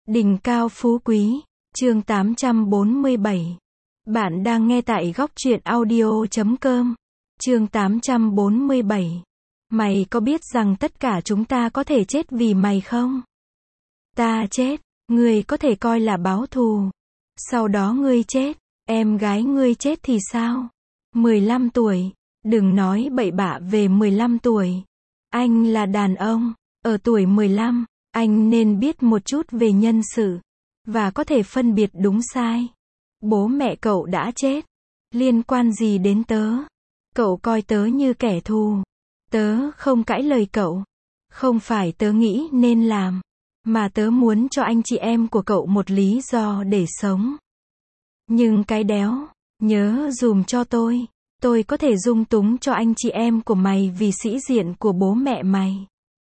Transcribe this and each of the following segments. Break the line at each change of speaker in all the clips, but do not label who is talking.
Đỉnh cao phú quý, chương 847. Bạn đang nghe tại góc truyện audio.com. Chương 847. Mày có biết rằng tất cả chúng ta có thể chết vì mày không? Ta chết, ngươi có thể coi là báo thù. Sau đó ngươi chết, em gái ngươi chết thì sao? 15 tuổi, đừng nói bậy bạ về 15 tuổi. Anh là đàn ông, ở tuổi 15. Anh nên biết một chút về nhân sự, và có thể phân biệt đúng sai. Bố mẹ cậu đã chết, liên quan gì đến tớ? Cậu coi tớ như kẻ thù. Tớ không cãi lời cậu. Không phải tớ nghĩ nên làm, mà tớ muốn cho anh chị em của cậu một lý do để sống. Nhưng cái đéo, nhớ dùm cho tôi có thể dung túng cho anh chị em của mày vì sĩ diện của bố mẹ mày.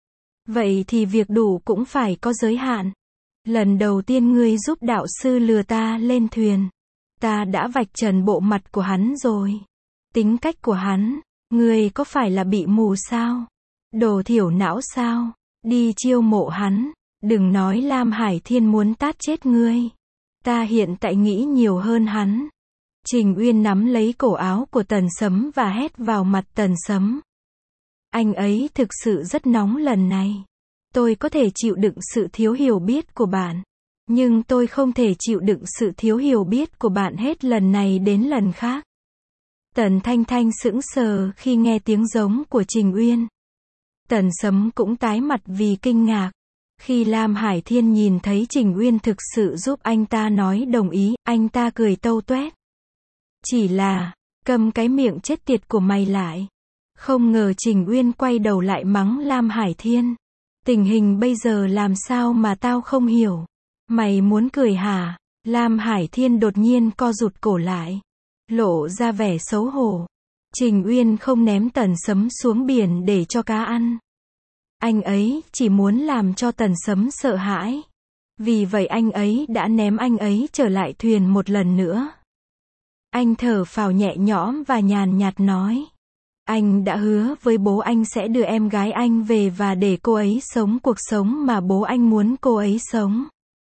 Vậy thì việc đủ cũng phải có giới hạn. Lần đầu tiên ngươi giúp đạo sư lừa ta lên thuyền, ta đã vạch trần bộ mặt của hắn rồi. Tính cách của hắn, ngươi có phải là bị mù sao? Đồ thiểu não sao? Đi chiêu mộ hắn, đừng nói Lam Hải Thiên muốn tát chết ngươi. Ta hiện tại nghĩ nhiều hơn hắn. Trình Uyên nắm lấy cổ áo của Tần Sấm và hét vào mặt Tần Sấm. Anh ấy thực sự rất nóng lần này. Tôi có thể chịu đựng sự thiếu hiểu biết của bạn, nhưng tôi không thể chịu đựng sự thiếu hiểu biết của bạn hết lần này đến lần khác. Tần Thanh Thanh sững sờ khi nghe tiếng giống của Trình Uyên. Tần Sấm cũng tái mặt vì kinh ngạc. Khi Lam Hải Thiên nhìn thấy Trình Uyên thực sự giúp anh ta nói đồng ý, anh ta cười tâu tuét. Chỉ là, cầm cái miệng chết tiệt của mày lại. Không ngờ Trình Uyên quay đầu lại mắng Lam Hải Thiên. Tình hình bây giờ làm sao mà tao không hiểu. Mày muốn cười hả? Lam Hải Thiên đột nhiên co rụt cổ lại, lộ ra vẻ xấu hổ. Trình Uyên không ném Tần Sấm xuống biển để cho cá ăn. Anh ấy chỉ muốn làm cho Tần Sấm sợ hãi. Vì vậy anh ấy đã ném anh ấy trở lại thuyền một lần nữa. Anh thở phào nhẹ nhõm và nhàn nhạt nói. Anh đã hứa với bố anh sẽ đưa em gái anh về và để cô ấy sống cuộc sống mà bố anh muốn cô ấy sống.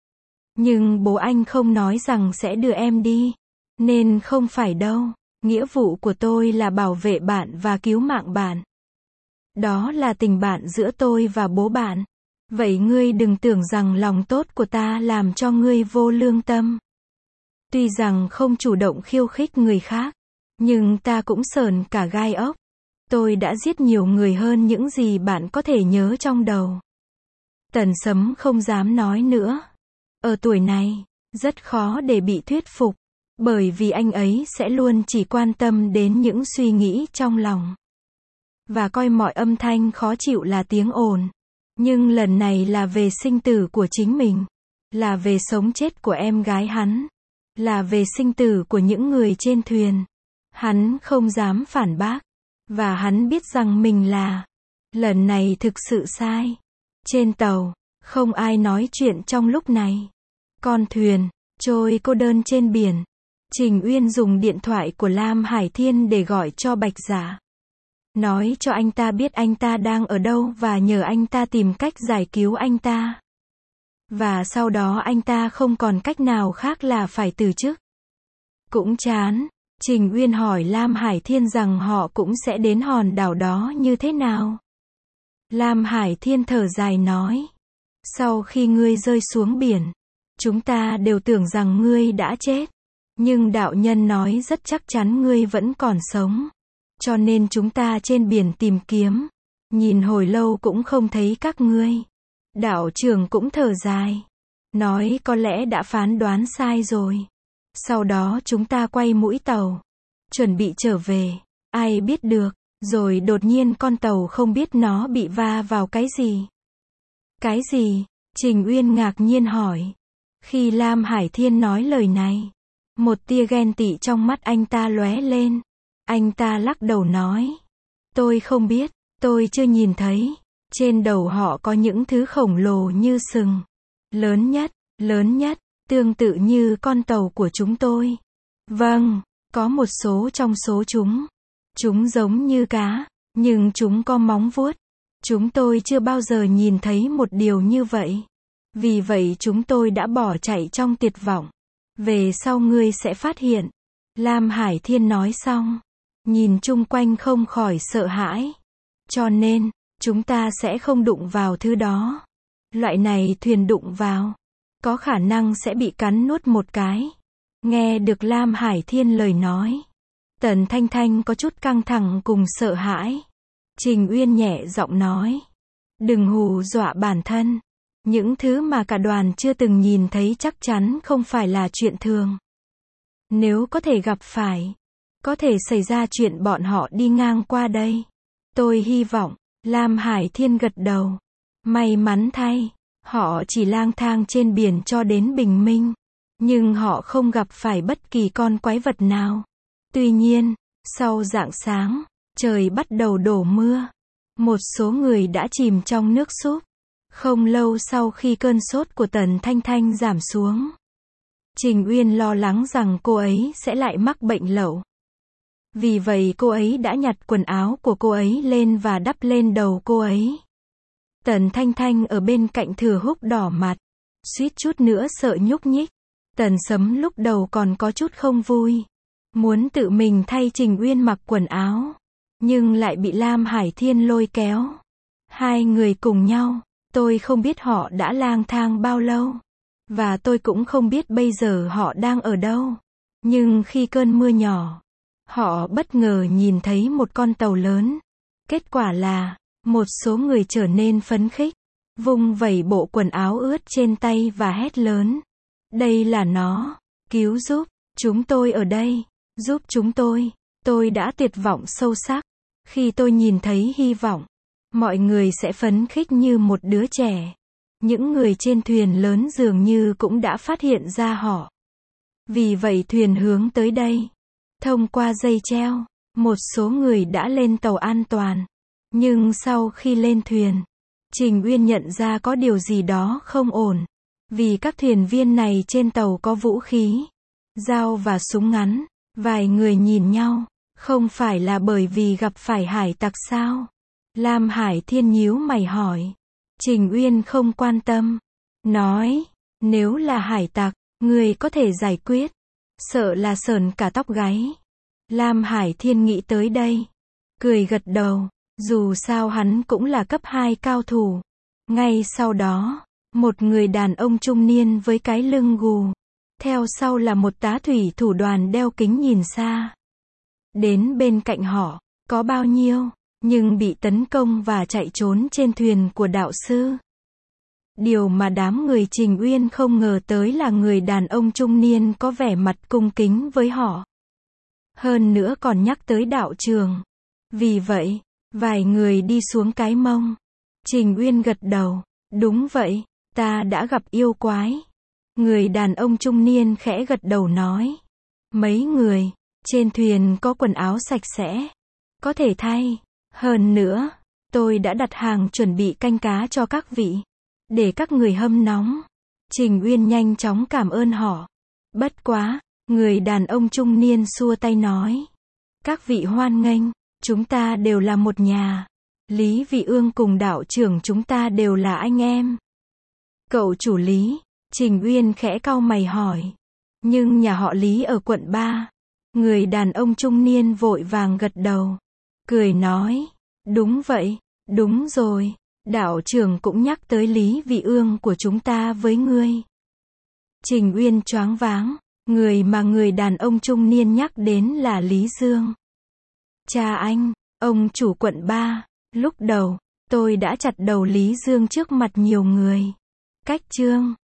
Nhưng bố anh không nói rằng sẽ đưa em đi. Nên không phải đâu. Nghĩa vụ của tôi là bảo vệ bạn và cứu mạng bạn. Đó là tình bạn giữa tôi và bố bạn. Vậy ngươi đừng tưởng rằng lòng tốt của ta làm cho ngươi vô lương tâm. Tuy rằng không chủ động khiêu khích người khác, nhưng ta cũng sởn cả gai ốc. Tôi đã giết nhiều người hơn những gì bạn có thể nhớ trong đầu. Tần Sấm không dám nói nữa. Ở tuổi này, rất khó để bị thuyết phục, bởi vì anh ấy sẽ luôn chỉ quan tâm đến những suy nghĩ trong lòng. Và coi mọi âm thanh khó chịu là tiếng ồn. Nhưng lần này là về sinh tử của chính mình. Là về sống chết của em gái hắn. Là về sinh tử của những người trên thuyền. Hắn không dám phản bác. Và hắn biết rằng mình là, lần này thực sự sai. Trên tàu, không ai nói chuyện trong lúc này. Con thuyền, trôi cô đơn trên biển. Trình Uyên dùng điện thoại của Lam Hải Thiên để gọi cho Bạch Giả. Nói cho anh ta biết anh ta đang ở đâu và nhờ anh ta tìm cách giải cứu anh ta. Và sau đó anh ta không còn cách nào khác là phải từ chức. Cũng chán. Trình Uyên hỏi Lam Hải Thiên rằng họ cũng sẽ đến hòn đảo đó như thế nào. Lam Hải Thiên thở dài nói. Sau khi ngươi rơi xuống biển, chúng ta đều tưởng rằng ngươi đã chết. Nhưng đạo nhân nói rất chắc chắn ngươi vẫn còn sống. Cho nên chúng ta trên biển tìm kiếm. Nhìn hồi lâu cũng không thấy các ngươi. Đạo trưởng cũng thở dài. Nói có lẽ đã phán đoán sai rồi. Sau đó chúng ta quay mũi tàu, chuẩn bị trở về. Ai biết được, rồi đột nhiên con tàu không biết nó bị va vào cái gì. Cái gì? Trình Uyên ngạc nhiên hỏi. Khi Lam Hải Thiên nói lời này, một tia ghen tị trong mắt anh ta lóe lên. Anh ta lắc đầu nói. Tôi không biết, tôi chưa nhìn thấy. Trên đầu họ có những thứ khổng lồ như sừng. Lớn nhất, tương tự như con tàu của chúng tôi. Vâng, có một số trong số chúng. Chúng giống như cá, nhưng chúng có móng vuốt. Chúng tôi chưa bao giờ nhìn thấy một điều như vậy. Vì vậy chúng tôi đã bỏ chạy trong tuyệt vọng. Về sau ngươi sẽ phát hiện. Lam Hải Thiên nói xong. Nhìn chung quanh không khỏi sợ hãi. Cho nên, chúng ta sẽ không đụng vào thứ đó. Loại này thuyền đụng vào, có khả năng sẽ bị cắn nuốt một cái. Nghe được Lam Hải Thiên lời nói. Tần Thanh Thanh có chút căng thẳng cùng sợ hãi. Trình Uyên nhẹ giọng nói. Đừng hù dọa bản thân. Những thứ mà cả đoàn chưa từng nhìn thấy chắc chắn không phải là chuyện thường. Nếu có thể gặp phải, có thể xảy ra chuyện bọn họ đi ngang qua đây. Tôi hy vọng, Lam Hải Thiên gật đầu. May mắn thay, họ chỉ lang thang trên biển cho đến bình minh. Nhưng họ không gặp phải bất kỳ con quái vật nào. Tuy nhiên, sau rạng sáng, trời bắt đầu đổ mưa. Một số người đã chìm trong nước súp. Không lâu sau khi cơn sốt của Tần Thanh Thanh giảm xuống, Trình Uyên lo lắng rằng cô ấy sẽ lại mắc bệnh lậu. Vì vậy cô ấy đã nhặt quần áo của cô ấy lên và đắp lên đầu cô ấy. Tần Thanh Thanh ở bên cạnh Thừa Húc đỏ mặt, suýt chút nữa sợ nhúc nhích. Tần Sấm lúc đầu còn có chút không vui, muốn tự mình thay Trình Uyên mặc quần áo, nhưng lại bị Lam Hải Thiên lôi kéo. Hai người cùng nhau, tôi không biết họ đã lang thang bao lâu, và tôi cũng không biết bây giờ họ đang ở đâu. Nhưng khi cơn mưa nhỏ, họ bất ngờ nhìn thấy một con tàu lớn. Kết quả là, một số người trở nên phấn khích, vung vẩy bộ quần áo ướt trên tay và hét lớn. Đây là nó, cứu giúp, chúng tôi ở đây, giúp chúng tôi đã tuyệt vọng sâu sắc. Khi tôi nhìn thấy hy vọng, mọi người sẽ phấn khích như một đứa trẻ. Những người trên thuyền lớn dường như cũng đã phát hiện ra họ. Vì vậy thuyền hướng tới đây. Thông qua dây treo, một số người đã lên tàu an toàn. Nhưng sau khi lên thuyền, Trình Uyên nhận ra có điều gì đó không ổn. Vì các thuyền viên này trên tàu có vũ khí, dao và súng ngắn. Vài người nhìn nhau, không phải là bởi vì gặp phải hải tặc sao? Lam Hải Thiên nhíu mày hỏi. Trình Uyên không quan tâm. Nói, nếu là hải tặc, người có thể giải quyết. Sợ là sởn cả tóc gáy. Lam Hải Thiên nghĩ tới đây. Cười gật đầu. Dù sao hắn cũng là cấp 2 cao thủ. Ngay sau đó, một người đàn ông trung niên với cái lưng gù. Theo sau là một tá thủy thủ đoàn đeo kính nhìn xa. Đến bên cạnh họ, có bao nhiêu, nhưng bị tấn công và chạy trốn trên thuyền của đạo sư. Điều mà đám người Trình Uyên không ngờ tới là người đàn ông trung niên có vẻ mặt cung kính với họ. Hơn nữa còn nhắc tới đạo trường. Vì vậy, vài người đi xuống cái mông. Trình Uyên gật đầu. Đúng vậy, ta đã gặp yêu quái. Người đàn ông trung niên khẽ gật đầu nói. Mấy người, trên thuyền có quần áo sạch sẽ. Có thể thay. Hơn nữa, tôi đã đặt hàng chuẩn bị canh cá cho các vị. Để các người hâm nóng. Trình Uyên nhanh chóng cảm ơn họ. Bất quá, người đàn ông trung niên xua tay nói. Các vị hoan nghênh, chúng ta đều là một nhà. Lý Vị Ương cùng đạo trưởng chúng ta đều là anh em. Cậu chủ Lý, Trình Uyên khẽ cau mày hỏi. Nhưng nhà họ Lý ở quận 3. Người đàn ông trung niên vội vàng gật đầu. Cười nói. Đúng vậy, đúng rồi. Đạo trưởng cũng nhắc tới Lý Vị Ương của chúng ta với ngươi. Trình Uyên choáng váng. Người mà người đàn ông trung niên nhắc đến là Lý Dương. Cha anh, ông chủ quận 3. Lúc đầu, tôi đã chặt đầu Lý Dương trước mặt nhiều người. Cách chương